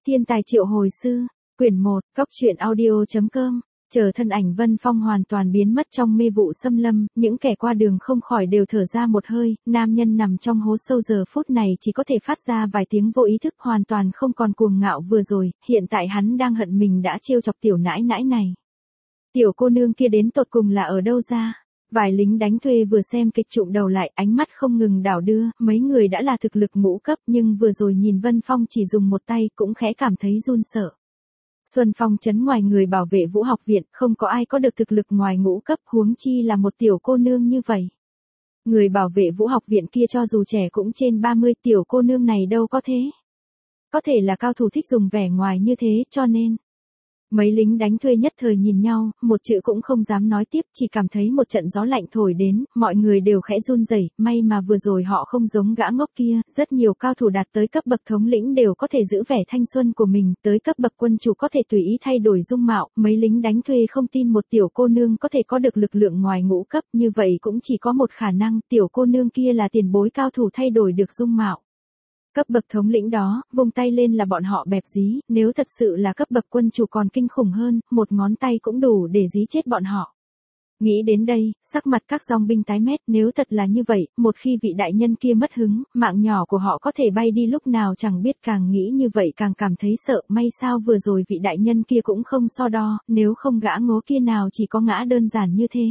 Thiên tài triệu hồi sư, quyển 1, góc truyện audio.com. Chờ thân ảnh Vân Phong hoàn toàn biến mất trong mê vụ xâm lâm, những kẻ qua đường không khỏi đều thở ra một hơi, nam nhân nằm trong hố sâu giờ phút này chỉ có thể phát ra vài tiếng vô ý thức, hoàn toàn không còn cuồng ngạo vừa rồi, hiện tại hắn đang hận mình đã trêu chọc tiểu nãi nãi này. Tiểu cô nương kia đến tột cùng là ở đâu ra? Vài lính đánh thuê vừa xem kịch trụm đầu lại, ánh mắt không ngừng đảo đưa, mấy người đã là thực lực ngũ cấp nhưng vừa rồi nhìn Vân Phong chỉ dùng một tay cũng khẽ cảm thấy run sợ. Xuân Phong trấn ngoài người bảo vệ Vũ học viện, không có ai có được thực lực ngoài ngũ cấp, huống chi là một tiểu cô nương như vậy. Người bảo vệ Vũ học viện kia cho dù trẻ cũng trên 30, tiểu cô nương này đâu có thế. Có thể là cao thủ thích dùng vẻ ngoài như thế, cho nên mấy lính đánh thuê nhất thời nhìn nhau, một chữ cũng không dám nói tiếp, chỉ cảm thấy một trận gió lạnh thổi đến, mọi người đều khẽ run rẩy, may mà vừa rồi họ không giống gã ngốc kia, rất nhiều cao thủ đạt tới cấp bậc thống lĩnh đều có thể giữ vẻ thanh xuân của mình, tới cấp bậc quân chủ có thể tùy ý thay đổi dung mạo, mấy lính đánh thuê không tin một tiểu cô nương có thể có được lực lượng ngoài ngũ cấp, như vậy cũng chỉ có một khả năng, tiểu cô nương kia là tiền bối cao thủ thay đổi được dung mạo. Cấp bậc thống lĩnh đó, vung tay lên là bọn họ bẹp dí, nếu thật sự là cấp bậc quân chủ còn kinh khủng hơn, một ngón tay cũng đủ để dí chết bọn họ. Nghĩ đến đây, sắc mặt các dòng binh tái mét, nếu thật là như vậy, một khi vị đại nhân kia mất hứng, mạng nhỏ của họ có thể bay đi lúc nào chẳng biết, càng nghĩ như vậy càng cảm thấy sợ, may sao vừa rồi vị đại nhân kia cũng không so đo, nếu không gã ngố kia nào chỉ có ngã đơn giản như thế.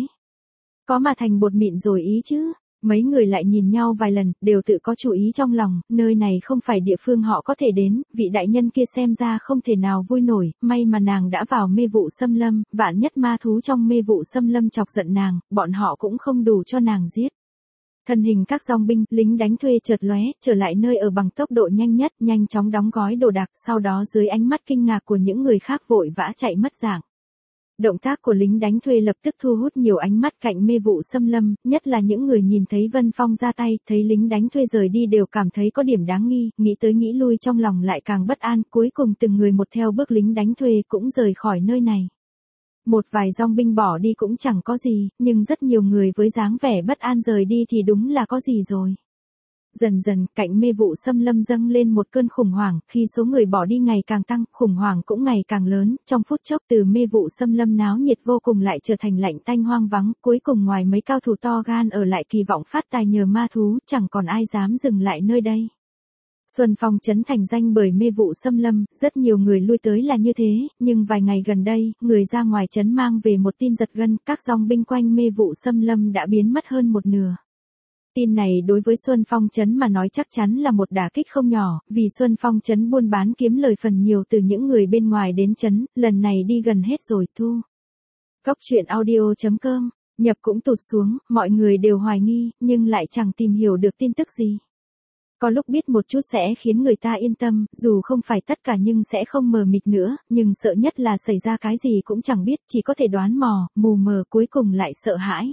Có mà thành bột mịn rồi ý chứ. Mấy người lại nhìn nhau vài lần, đều tự có chủ ý trong lòng, nơi này không phải địa phương họ có thể đến, vị đại nhân kia xem ra không thể nào vui nổi, may mà nàng đã vào mê vụ xâm lâm, vạn nhất ma thú trong mê vụ xâm lâm chọc giận nàng, bọn họ cũng không đủ cho nàng giết. Thân hình các dòng binh, lính đánh thuê chợt lóe, trở lại nơi ở bằng tốc độ nhanh nhất, nhanh chóng đóng gói đồ đạc, sau đó dưới ánh mắt kinh ngạc của những người khác vội vã chạy mất dạng. Động tác của lính đánh thuê lập tức thu hút nhiều ánh mắt cạnh mê vụ xâm lâm, nhất là những người nhìn thấy Vân Phong ra tay, thấy lính đánh thuê rời đi đều cảm thấy có điểm đáng nghi, nghĩ tới nghĩ lui trong lòng lại càng bất an, cuối cùng từng người một theo bước lính đánh thuê cũng rời khỏi nơi này. Một vài dòng binh bỏ đi cũng chẳng có gì, nhưng rất nhiều người với dáng vẻ bất an rời đi thì đúng là có gì rồi. Dần dần, cạnh mê vụ xâm lâm dâng lên một cơn khủng hoảng, khi số người bỏ đi ngày càng tăng, khủng hoảng cũng ngày càng lớn, trong phút chốc từ mê vụ xâm lâm náo nhiệt vô cùng lại trở thành lạnh tanh hoang vắng, cuối cùng ngoài mấy cao thủ to gan ở lại kỳ vọng phát tài nhờ ma thú, chẳng còn ai dám dừng lại nơi đây. Xuân Phong trấn thành danh bởi mê vụ xâm lâm, rất nhiều người lui tới là như thế, nhưng vài ngày gần đây, người ra ngoài trấn mang về một tin giật gân, các dòng binh quanh mê vụ xâm lâm đã biến mất hơn một nửa. Tin này đối với Xuân Phong trấn mà nói chắc chắn là một đả kích không nhỏ, vì Xuân Phong trấn buôn bán kiếm lời phần nhiều từ những người bên ngoài đến trấn, lần này đi gần hết rồi thu. Góc truyện audio.com, nhập cũng tụt xuống, mọi người đều hoài nghi, nhưng lại chẳng tìm hiểu được tin tức gì. Có lúc biết một chút sẽ khiến người ta yên tâm, dù không phải tất cả nhưng sẽ không mờ mịt nữa, nhưng sợ nhất là xảy ra cái gì cũng chẳng biết, chỉ có thể đoán mò, mù mờ cuối cùng lại sợ hãi.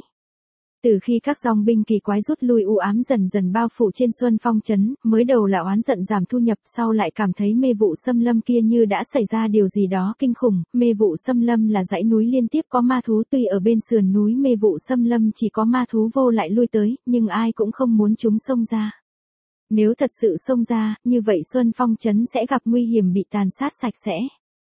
Từ khi các dòng binh kỳ quái rút lui, u ám dần dần bao phủ trên Xuân Phong trấn, mới đầu là oán giận giảm thu nhập, sau lại cảm thấy mê vụ xâm lâm kia như đã xảy ra điều gì đó kinh khủng. Mê vụ xâm lâm là dãy núi liên tiếp có ma thú, tuy ở bên sườn núi mê vụ xâm lâm chỉ có ma thú vô lại lui tới, nhưng ai cũng không muốn chúng xông ra. Nếu thật sự xông ra, như vậy Xuân Phong trấn sẽ gặp nguy hiểm bị tàn sát sạch sẽ.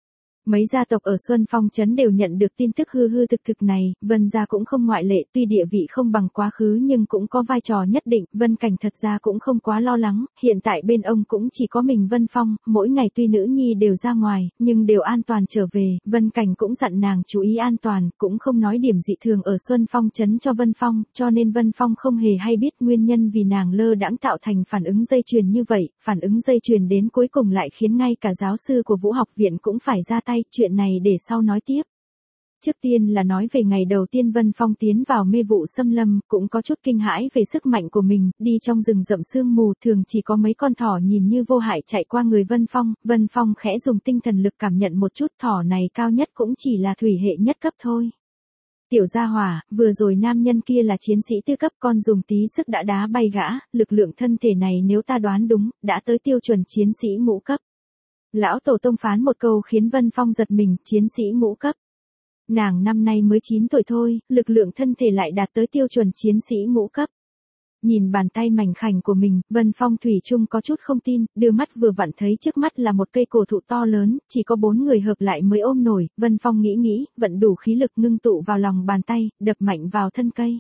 Mấy gia tộc ở Xuân Phong trấn đều nhận được tin tức hư hư thực thực này, Vân gia cũng không ngoại lệ, tuy địa vị không bằng quá khứ nhưng cũng có vai trò nhất định, Vân Cảnh thật ra cũng không quá lo lắng, hiện tại bên ông cũng chỉ có mình Vân Phong, mỗi ngày tuy nữ nhi đều ra ngoài, nhưng đều an toàn trở về, Vân Cảnh cũng dặn nàng chú ý an toàn, cũng không nói điểm dị thường ở Xuân Phong trấn cho Vân Phong, cho nên Vân Phong không hề hay biết nguyên nhân vì nàng lơ đãng tạo thành phản ứng dây chuyền như vậy, phản ứng dây chuyền đến cuối cùng lại khiến ngay cả giáo sư của Vũ học viện cũng phải ra tay. Chuyện này để sau nói tiếp. Trước tiên là nói về ngày đầu tiên Vân Phong tiến vào mê vụ xâm lâm, cũng có chút kinh hãi về sức mạnh của mình, đi trong rừng rậm sương mù, thường chỉ có mấy con thỏ nhìn như vô hại chạy qua người Vân Phong khẽ dùng tinh thần lực cảm nhận một chút, thỏ này cao nhất cũng chỉ là thủy hệ nhất cấp thôi. Tiểu gia hỏa, vừa rồi nam nhân kia là chiến sĩ tư cấp, con dùng tí sức đã đá bay gã, lực lượng thân thể này nếu ta đoán đúng, đã tới tiêu chuẩn chiến sĩ ngũ cấp. Lão tổ tông phán một câu khiến Vân Phong giật mình, chiến sĩ ngũ cấp. Nàng năm nay mới 9 tuổi thôi, lực lượng thân thể lại đạt tới tiêu chuẩn chiến sĩ ngũ cấp. Nhìn bàn tay mảnh khảnh của mình, Vân Phong thủy chung có chút không tin, đưa mắt vừa vặn thấy trước mắt là một cây cổ thụ to lớn, chỉ có 4 người hợp lại mới ôm nổi, Vân Phong nghĩ, vận đủ khí lực ngưng tụ vào lòng bàn tay, đập mạnh vào thân cây.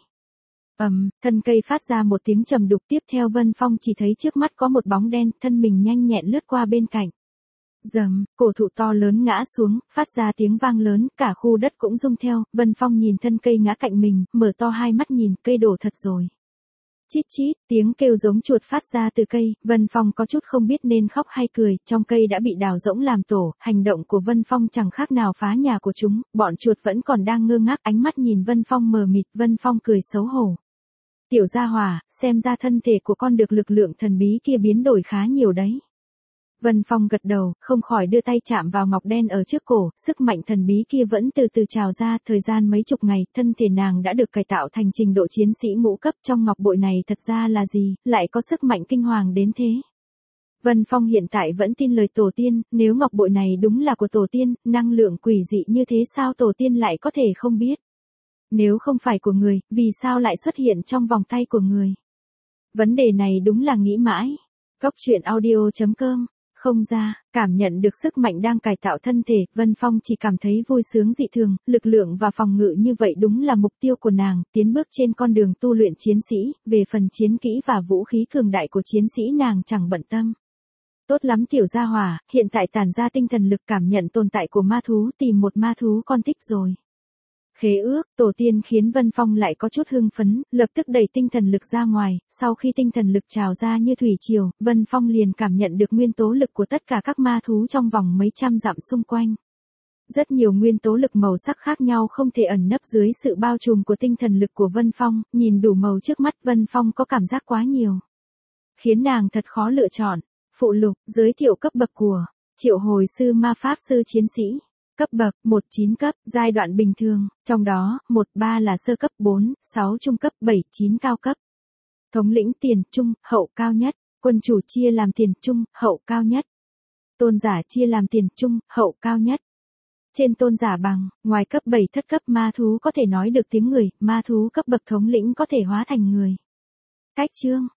Thân cây phát ra một tiếng trầm đục, tiếp theo Vân Phong chỉ thấy trước mắt có một bóng đen, thân mình nhanh nhẹn lướt qua bên cạnh. Rầm, cổ thụ to lớn ngã xuống, phát ra tiếng vang lớn, cả khu đất cũng rung theo, Vân Phong nhìn thân cây ngã cạnh mình, mở to hai mắt nhìn, cây đổ thật rồi. Chít chít, tiếng kêu giống chuột phát ra từ cây, Vân Phong có chút không biết nên khóc hay cười, trong cây đã bị đào rỗng làm tổ, hành động của Vân Phong chẳng khác nào phá nhà của chúng, bọn chuột vẫn còn đang ngơ ngác ánh mắt nhìn Vân Phong mờ mịt, Vân Phong cười xấu hổ. Tiểu gia hỏa, xem ra thân thể của con được lực lượng thần bí kia biến đổi khá nhiều đấy. Vân Phong gật đầu, không khỏi đưa tay chạm vào ngọc đen ở trước cổ, sức mạnh thần bí kia vẫn từ từ trào ra, thời gian mấy chục ngày, thân thể nàng đã được cải tạo thành trình độ chiến sĩ ngũ cấp, trong ngọc bội này thật ra là gì, lại có sức mạnh kinh hoàng đến thế. Vân Phong hiện tại vẫn tin lời tổ tiên, nếu ngọc bội này đúng là của tổ tiên, năng lượng quỷ dị như thế sao tổ tiên lại có thể không biết. Nếu không phải của người, vì sao lại xuất hiện trong vòng tay của người? Vấn đề này đúng là nghĩ mãi. Góc truyện audio.com. Không ra, cảm nhận được sức mạnh đang cải tạo thân thể, Vân Phong chỉ cảm thấy vui sướng dị thường, lực lượng và phòng ngự như vậy đúng là mục tiêu của nàng, tiến bước trên con đường tu luyện chiến sĩ, về phần chiến kỹ và vũ khí cường đại của chiến sĩ nàng chẳng bận tâm. Tốt lắm tiểu gia hỏa, hiện tại tản ra tinh thần lực cảm nhận tồn tại của ma thú, tìm một ma thú con thích rồi. Khế ước, tổ tiên khiến Vân Phong lại có chút hưng phấn, lập tức đẩy tinh thần lực ra ngoài, sau khi tinh thần lực trào ra như thủy triều, Vân Phong liền cảm nhận được nguyên tố lực của tất cả các ma thú trong vòng mấy trăm dặm xung quanh. Rất nhiều nguyên tố lực màu sắc khác nhau không thể ẩn nấp dưới sự bao trùm của tinh thần lực của Vân Phong, nhìn đủ màu trước mắt Vân Phong có cảm giác quá nhiều. Khiến nàng thật khó lựa chọn. Phụ lục, giới thiệu cấp bậc của Triệu Hồi sư ma pháp sư chiến sĩ. Cấp bậc, 1-9 cấp, giai đoạn bình thường, trong đó, 1-3 là sơ cấp, 4-6 trung cấp, 7-9 cao cấp. Thống lĩnh tiền, trung, hậu cao nhất, quân chủ chia làm tiền, trung, hậu cao nhất. Tôn giả chia làm tiền, trung, hậu cao nhất. Trên tôn giả bằng, ngoài cấp 7 thất cấp ma thú có thể nói được tiếng người, ma thú cấp bậc thống lĩnh có thể hóa thành người. Cách chương